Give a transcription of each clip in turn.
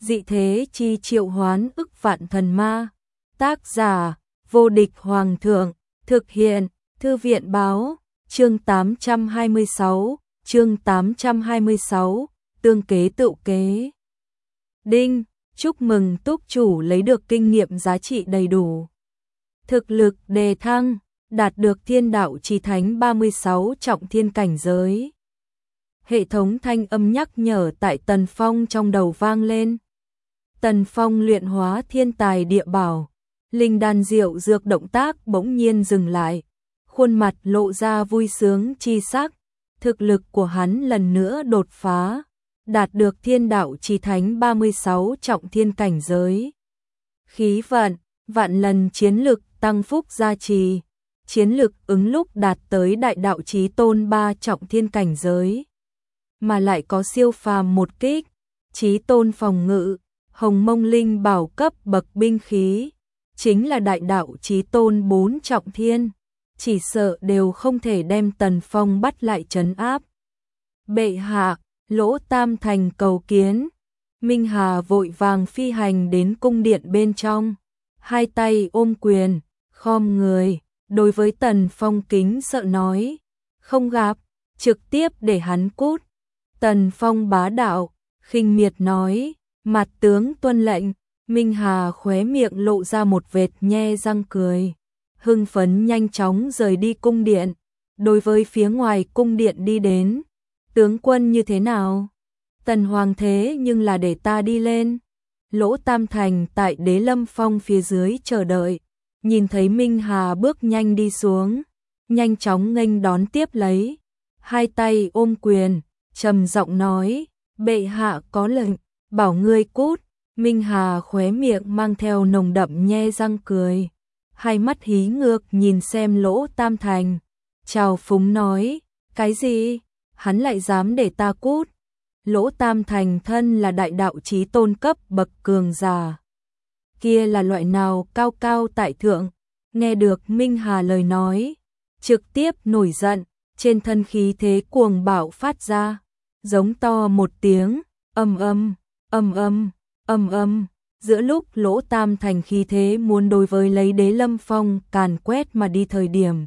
dị thế chi triệu hoán ức vạn thần ma. Tác giả, vô địch hoàng thượng, thực hiện, thư viện báo, chương 826, tương kế tựu kế. Đinh, chúc mừng túc chủ lấy được kinh nghiệm giá trị đầy đủ. Thực lực đề thăng, đạt được thiên đạo chí thánh 36 trọng thiên cảnh giới. Hệ thống thanh âm nhắc nhở tại Tần Phong trong đầu vang lên. Tần Phong luyện hóa thiên tài địa bảo, linh đan diệu dược động tác bỗng nhiên dừng lại, khuôn mặt lộ ra vui sướng chi sắc, thực lực của hắn lần nữa đột phá, đạt được thiên đạo chí thánh 36 trọng thiên cảnh giới. Khí vận, vạn lần chiến lực tăng phúc gia trì, chiến lực ứng lúc đạt tới đại đạo chí tôn 3 trọng thiên cảnh giới. Mà lại có siêu phàm một kích, chí tôn phòng ngự, hồng mông linh bảo cấp bậc binh khí, chính là đại đạo chí tôn 4 trọng thiên, chỉ sợ đều không thể đem Tần Phong bắt lại trấn áp. Bệ hạ, Lỗ Tam Thành cầu kiến. Minh Hà vội vàng phi hành đến cung điện bên trong, hai tay ôm quyền, khom người, đối với Tần Phong kính sợ nói, không gặp, trực tiếp để hắn cút. Tần Phong bá đạo, khinh miệt nói, mặt tướng tuân lệnh. Minh Hà khóe miệng lộ ra một vệt nhe răng cười, hưng phấn nhanh chóng rời đi cung điện, đối với phía ngoài cung điện đi đến. Tướng quân như thế nào? Tần hoàng thế nhưng là để ta đi lên. Lỗ Tam Thành tại Đế Lâm Phong phía dưới chờ đợi, nhìn thấy Minh Hà bước nhanh đi xuống, nhanh chóng nghênh đón tiếp lấy, hai tay ôm quyền, trầm giọng nói, bệ hạ có lệnh, bảo ngươi cút. Minh Hà khóe miệng mang theo nồng đậm nhe răng cười, hai mắt hí ngược nhìn xem Lỗ Tam Thành, chào phúng nói, cái gì? Hắn lại dám để ta cút? Lỗ Tam Thành thân là đại đạo chí tôn cấp bậc cường giả, kia là loại nào cao cao tại thượng, nghe được Minh Hà lời nói, trực tiếp nổi giận, trên thân khí thế cuồng bạo phát ra, giống to một tiếng, ầm ầm, ầm ầm, ầm ầm. Giữa lúc Lỗ Tam Thành khí thế muốn đối với lấy Đế Lâm Phong càn quét mà đi thời điểm,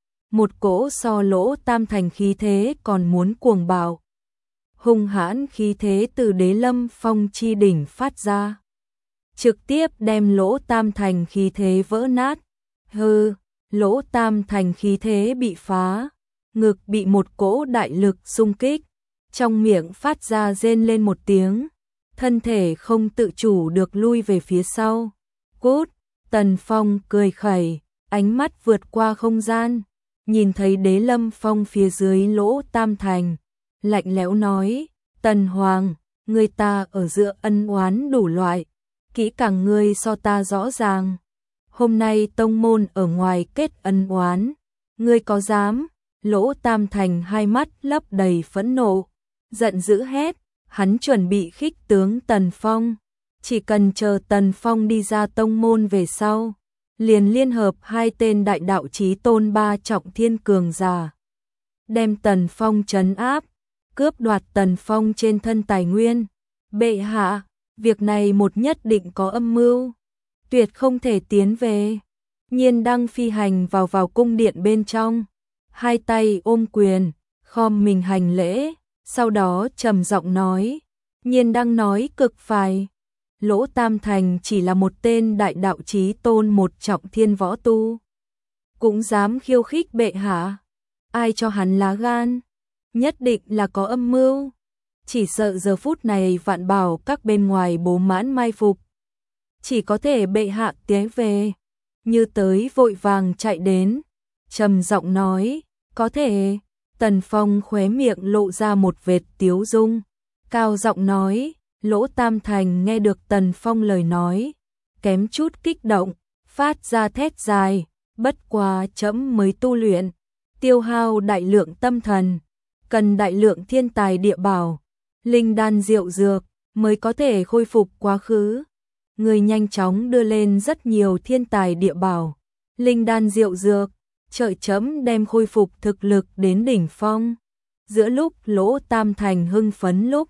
một cỗ so Lỗ Tam Thành khí thế còn muốn cuồng bạo, hung hãn khí thế từ Đế Lâm Phong chi đỉnh phát ra, trực tiếp đem Lỗ Tam Thành khí thế vỡ nát. Hừ, Lỗ Tam Thành khí thế bị phá, ngực bị một cỗ đại lực xung kích, trong miệng phát ra rên lên một tiếng, thân thể không tự chủ được lui về phía sau. Cút! Tần Phong cười khẩy, ánh mắt vượt qua không gian, nhìn thấy Đế Lâm Phong phía dưới Lỗ Tam Thành, lạnh lẽo nói, Tần Hoàng, người ta ở giữa ân oán đủ loại, kỹ càng ngươi so ta rõ ràng. Hôm nay tông môn ở ngoài kết ân oán, ngươi có dám? Lỗ Tam Thành hai mắt lấp đầy phẫn nộ, giận dữ hét, hắn chuẩn bị khích tướng Tần Phong, chỉ cần chờ Tần Phong đi ra tông môn về sau, liền liên hợp hai tên đại đạo chí tôn 3 trọng thiên cường giả, đem Tần Phong trấn áp, cướp đoạt Tần Phong trên thân tài nguyên. Bệ hạ, việc này một nhất định có âm mưu, tuyệt không thể tiến về. Nhiên Đăng phi hành vào cung điện bên trong, hai tay ôm quyền, khom mình hành lễ, sau đó trầm giọng nói, Nhiên Đăng nói cực phải. Lỗ Tam Thành chỉ là một tên đại đạo chí tôn 1 trọng thiên võ tu, cũng dám khiêu khích bệ hạ, ai cho hắn lá gan? Nhất định là có âm mưu, chỉ sợ giờ phút này Vạn Bảo các bên ngoài bố mãn mai phục, chỉ có thể bệ hạ tiến về. Như tới vội vàng chạy đến, trầm giọng nói, có thể. Tần Phong khóe miệng lộ ra một vệt tiếu dung, cao giọng nói. Lỗ Tam Thành nghe được Tần Phong lời nói, kém chút kích động, phát ra thét dài, bất quá trẫm mới tu luyện, tiêu hao đại lượng tâm thần, cần đại lượng thiên tài địa bảo, linh đan diệu dược mới có thể khôi phục quá khứ. Người nhanh chóng đưa lên rất nhiều thiên tài địa bảo, linh đan diệu dược, trợ trẫm đem khôi phục thực lực đến đỉnh phong. Giữa lúc Lỗ Tam Thành hưng phấn lúc,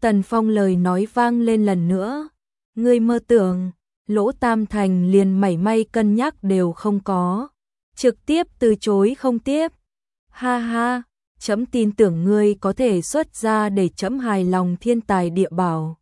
Tần Phong lời nói vang lên lần nữa. Ngươi mơ tưởng, Lỗ Tam Thành liền mảy may cân nhắc đều không có. Trực tiếp từ chối không tiếp. Ha ha, trẫm tin tưởng ngươi có thể xuất ra để trẫm hài lòng thiên tài địa bảo.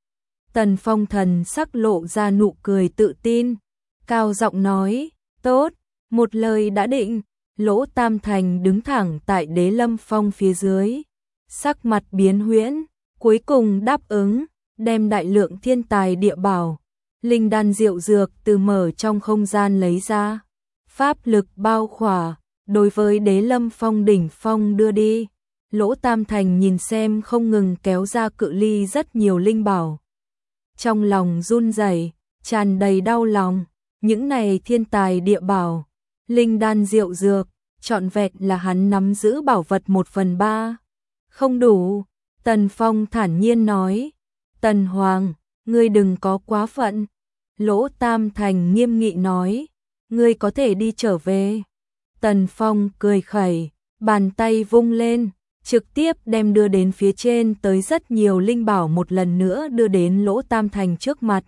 Tần Phong thần sắc lộ ra nụ cười tự tin, cao giọng nói, tốt, một lời đã định. Lỗ Tam Thành đứng thẳng tại Đế Lâm Phong phía dưới, sắc mặt biến huyễn, cuối cùng đáp ứng, đem đại lượng thiên tài địa bảo, linh đan diệu dược từ mở trong không gian lấy ra, pháp lực bao khỏa, đối với Đế Lâm Phong đỉnh phong đưa đi. Lỗ Tam Thành nhìn xem không ngừng kéo ra cự ly rất nhiều linh bảo, trong lòng run rẩy, tràn đầy đau lòng. Những này thiên tài địa bảo, linh đan diệu dược, trọn vẹn là hắn nắm giữ bảo vật 1/3. Không đủ, Tần Phong thản nhiên nói. Tần Hoàng, ngươi đừng có quá phận. Lỗ Tam Thành nghiêm nghị nói, ngươi có thể đi trở về. Tần Phong cười khẩy, bàn tay vung lên, trực tiếp đem đưa đến phía trên tới rất nhiều linh bảo một lần nữa đưa đến Lỗ Tam Thành trước mặt.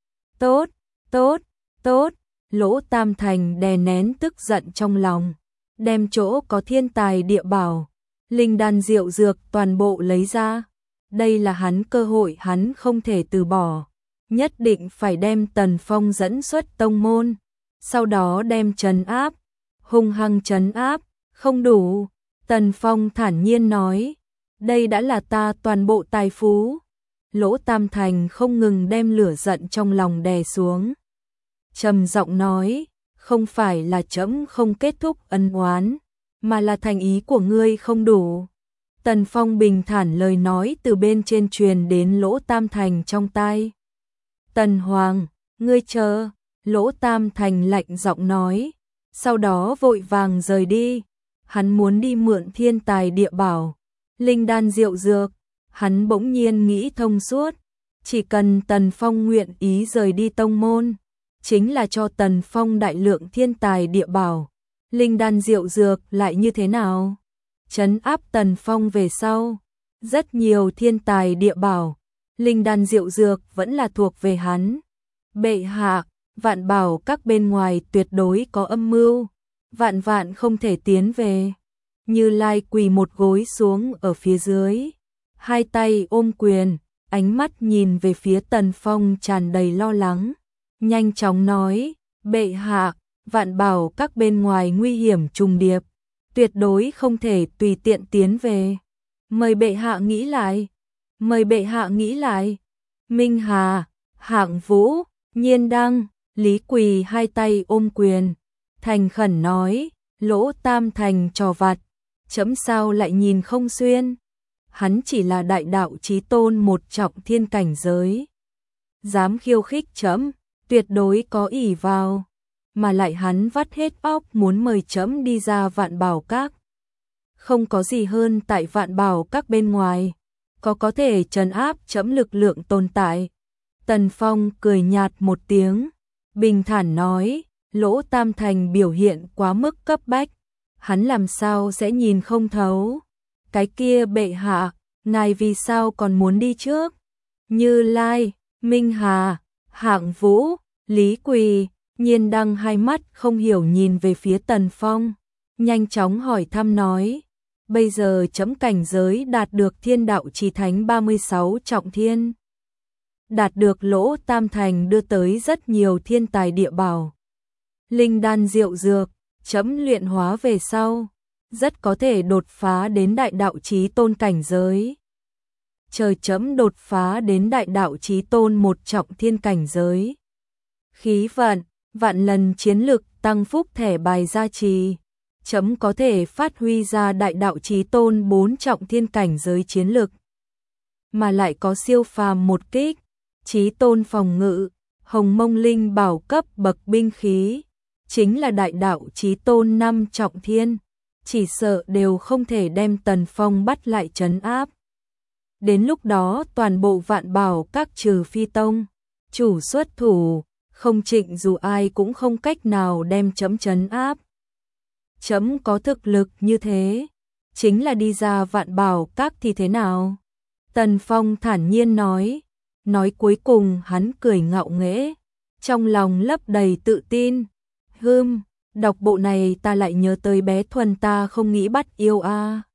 Tốt, tốt, tốt, Lỗ Tam Thành đè nén tức giận trong lòng, đem chỗ có thiên tài địa bảo, linh đan diệu dược toàn bộ lấy ra. Đây là hắn cơ hội, hắn không thể từ bỏ, nhất định phải đem Tần Phong dẫn xuất tông môn, sau đó đem trấn áp, hung hăng trấn áp. Không đủ, Tần Phong thản nhiên nói, đây đã là ta toàn bộ tài phú. Lỗ Tam Thành không ngừng đem lửa giận trong lòng đè xuống, trầm giọng nói, không phải là trẫm không kết thúc ân oán, mà là thành ý của ngươi không đủ. Tần Phong bình thản lời nói từ bên trên truyền đến Lỗ Tam Thành trong tai. Tần Hoàng, ngươi chờ. Lỗ Tam Thành lạnh giọng nói, sau đó vội vàng rời đi. Hắn muốn đi mượn thiên tài địa bảo, linh đan diệu dược. Hắn bỗng nhiên nghĩ thông suốt, chỉ cần Tần Phong nguyện ý rời đi tông môn, chính là cho Tần Phong đại lượng thiên tài địa bảo, linh đan diệu dược lại như thế nào? Trấn áp Tần Phong về sau, rất nhiều thiên tài địa bảo, linh đan diệu dược vẫn là thuộc về hắn. Bệ hạ, Vạn Bảo các bên ngoài tuyệt đối có âm mưu, vạn vạn không thể tiến về. Như Lai quỳ một gối xuống ở phía dưới, hai tay ôm quyền, ánh mắt nhìn về phía Tần Phong tràn đầy lo lắng, nhanh chóng nói, bệ hạ, Vạn Bảo các bên ngoài nguy hiểm trùng điệp, tuyệt đối không thể tùy tiện tiến về. Mời bệ hạ nghĩ lại, mời bệ hạ nghĩ lại. Minh Hà, Hạng Vũ, Nhiên Đăng, Lý Quỳ hai tay ôm quyền, thành khẩn nói, Lỗ Tam Thành trò vặt, chấm sao lại nhìn không xuyên. Hắn chỉ là đại đạo chí tôn một trọng thiên cảnh giới, dám khiêu khích chấm, tuyệt đối có ỷ vào, mà lại hắn vắt hết óc muốn mời chấm đi ra Vạn Bảo các. Không có gì hơn tại Vạn Bảo các bên ngoài, có thể trấn áp chấm lực lượng tồn tại. Tần Phong cười nhạt một tiếng, bình thản nói, Lỗ Tam Thành biểu hiện quá mức cấp bách, hắn làm sao sẽ nhìn không thấu. Cái kia bệ hạ, ngài vì sao còn muốn đi trước? Như Lai, Minh Hà, Hạng Vũ, Lý Quỳ, Nhiên Đăng hai mắt không hiểu nhìn về phía Tần Phong, nhanh chóng hỏi thăm nói, bây giờ chấm cảnh giới đạt được thiên đạo chí thánh 36 trọng thiên. Đạt được Lỗ Tam Thành đưa tới rất nhiều thiên tài địa bảo, linh đan diệu dược, chấm luyện hóa về sau, rất có thể đột phá đến đại đạo chí tôn cảnh giới. Chờ chấm đột phá đến đại đạo chí tôn một trọng thiên cảnh giới, khí vận, vạn lần chiến lực tăng phúc thẻ bài gia trì, chấm có thể phát huy ra đại đạo chí tôn 4 trọng thiên cảnh giới chiến lực, mà lại có siêu phàm một kích, chí tôn phòng ngự, hồng mông linh bảo cấp bậc binh khí, chính là đại đạo chí tôn 5 trọng thiên, chỉ sợ đều không thể đem Tần Phong bắt lại trấn áp. Đến lúc đó toàn bộ Vạn Bảo các trừ Phi Tông chủ xuất thủ, không trịnh dù ai cũng không cách nào đem chấm trấn áp. Chấm có thực lực như thế, chính là đi ra Vạn Bảo các thì thế nào? Tần Phong thản nhiên nói cuối cùng hắn cười ngạo nghễ, trong lòng lấp đầy tự tin. Đọc bộ này ta lại nhớ tới bé Thuần ta không nghĩ bắt yêu a.